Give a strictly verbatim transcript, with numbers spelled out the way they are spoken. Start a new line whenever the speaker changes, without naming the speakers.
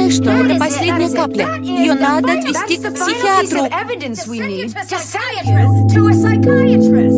Знаешь что, это последняя капля. Ее надо отвезти к психиатру.
To a psychiatrist.